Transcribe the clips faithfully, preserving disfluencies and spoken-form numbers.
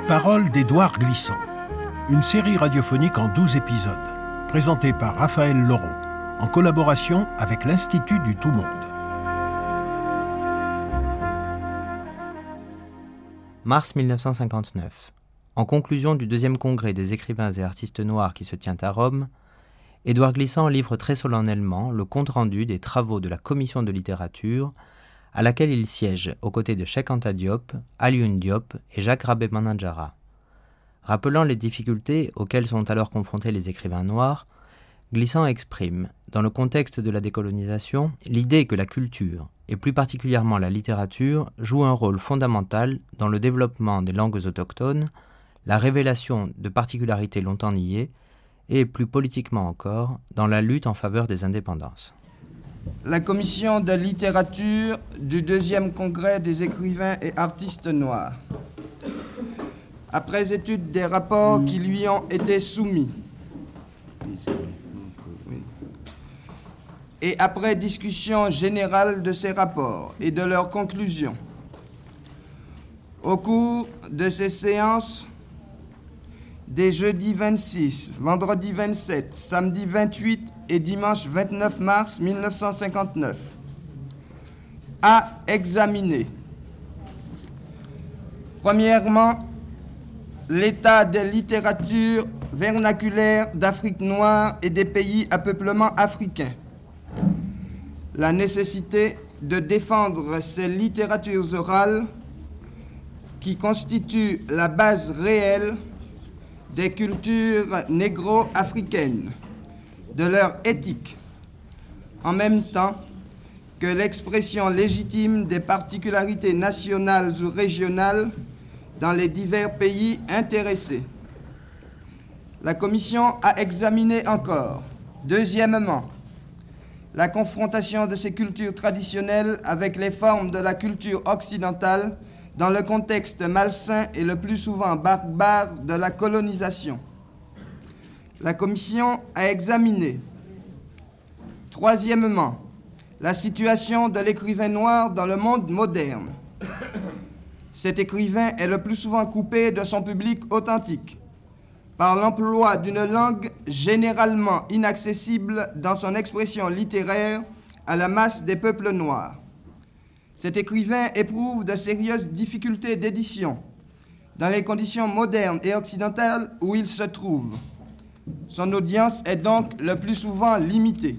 Paroles d'Édouard Glissant, une série radiophonique en douze épisodes, présentée par Raphaël Laureau, en collaboration avec l'Institut du Tout-Monde. Mars mille neuf cent cinquante-neuf. En conclusion du deuxième congrès des écrivains et artistes noirs qui se tient à Rome, Édouard Glissant livre très solennellement le compte-rendu des travaux de la commission de littérature à laquelle il siège aux côtés de Cheikh Anta Diop, Alioune Diop et Jacques Rabé Manandjara. Rappelant les difficultés auxquelles sont alors confrontés les écrivains noirs, Glissant exprime, dans le contexte de la décolonisation, l'idée que la culture, et plus particulièrement la littérature, joue un rôle fondamental dans le développement des langues autochtones, la révélation de particularités longtemps niées, et plus politiquement encore, dans la lutte en faveur des indépendances. La commission de littérature du deuxième congrès des écrivains et artistes noirs. Après étude des rapports qui lui ont été soumis, et après discussion générale de ces rapports et de leurs conclusions, au cours de ces séances, des jeudis vingt-six, vendredi vingt-sept, samedi vingt-huit et dimanche vingt-neuf mars mille neuf cent cinquante-neuf, à examiner, premièrement, l'état des littératures vernaculaires d'Afrique noire et des pays à peuplement africain, la nécessité de défendre ces littératures orales qui constituent la base réelle des cultures négro-africaines, de leur éthique, en même temps que l'expression légitime des particularités nationales ou régionales dans les divers pays intéressés. La Commission a examiné encore, deuxièmement, la confrontation de ces cultures traditionnelles avec les formes de la culture occidentale dans le contexte malsain et le plus souvent barbare de la colonisation. La Commission a examiné, troisièmement, la situation de l'écrivain noir dans le monde moderne. Cet écrivain est le plus souvent coupé de son public authentique par l'emploi d'une langue généralement inaccessible dans son expression littéraire à la masse des peuples noirs. Cet écrivain éprouve de sérieuses difficultés d'édition dans les conditions modernes et occidentales où il se trouve. Son audience est donc le plus souvent limitée.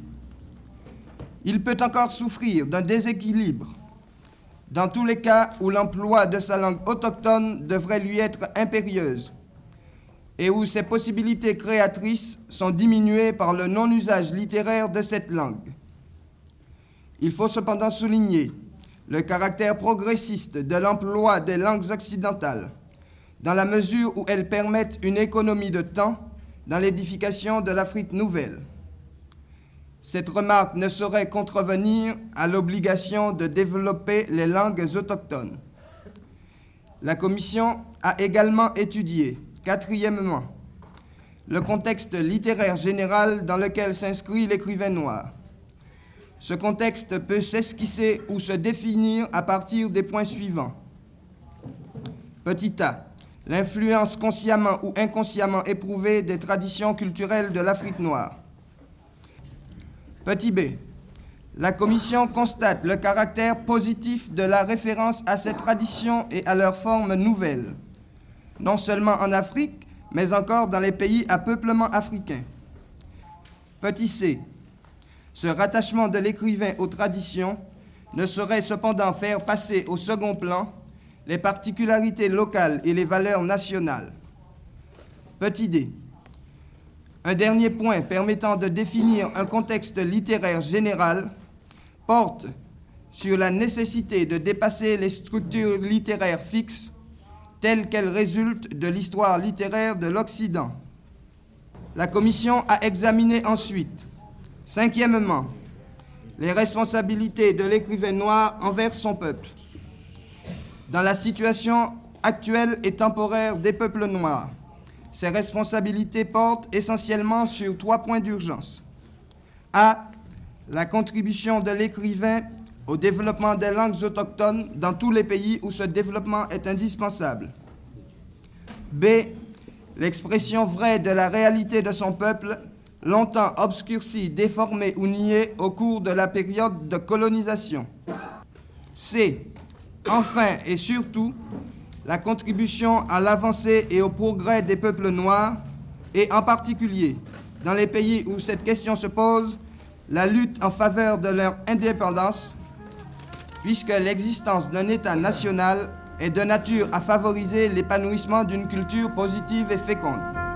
Il peut encore souffrir d'un déséquilibre dans tous les cas où l'emploi de sa langue autochtone devrait lui être impérieuse et où ses possibilités créatrices sont diminuées par le non-usage littéraire de cette langue. Il faut cependant souligner le caractère progressiste de l'emploi des langues occidentales, dans la mesure où elles permettent une économie de temps dans l'édification de l'Afrique nouvelle. Cette remarque ne saurait contrevenir à l'obligation de développer les langues autochtones. La Commission a également étudié, quatrièmement, le contexte littéraire général dans lequel s'inscrit l'écrivain noir. Ce contexte peut s'esquisser ou se définir à partir des points suivants. Petit a, l'influence consciemment ou inconsciemment éprouvée des traditions culturelles de l'Afrique noire. Petit b, la Commission constate le caractère positif de la référence à ces traditions et à leurs formes nouvelles, non seulement en Afrique, mais encore dans les pays à peuplement africain. Petit c, ce rattachement de l'écrivain aux traditions ne saurait cependant faire passer au second plan les particularités locales et les valeurs nationales. Petit d, un dernier point permettant de définir un contexte littéraire général porte sur la nécessité de dépasser les structures littéraires fixes telles qu'elles résultent de l'histoire littéraire de l'Occident. La Commission a examiné ensuite, cinquièmement, les responsabilités de l'écrivain noir envers son peuple. Dans la situation actuelle et temporaire des peuples noirs, ces responsabilités portent essentiellement sur trois points d'urgence. A. La contribution de l'écrivain au développement des langues autochtones dans tous les pays où ce développement est indispensable. B. L'expression vraie de la réalité de son peuple, longtemps obscurcie, déformée ou niée au cours de la période de colonisation. C. Enfin et surtout, la contribution à l'avancée et au progrès des peuples noirs, et en particulier, dans les pays où cette question se pose, la lutte en faveur de leur indépendance, puisque l'existence d'un État national est de nature à favoriser l'épanouissement d'une culture positive et féconde.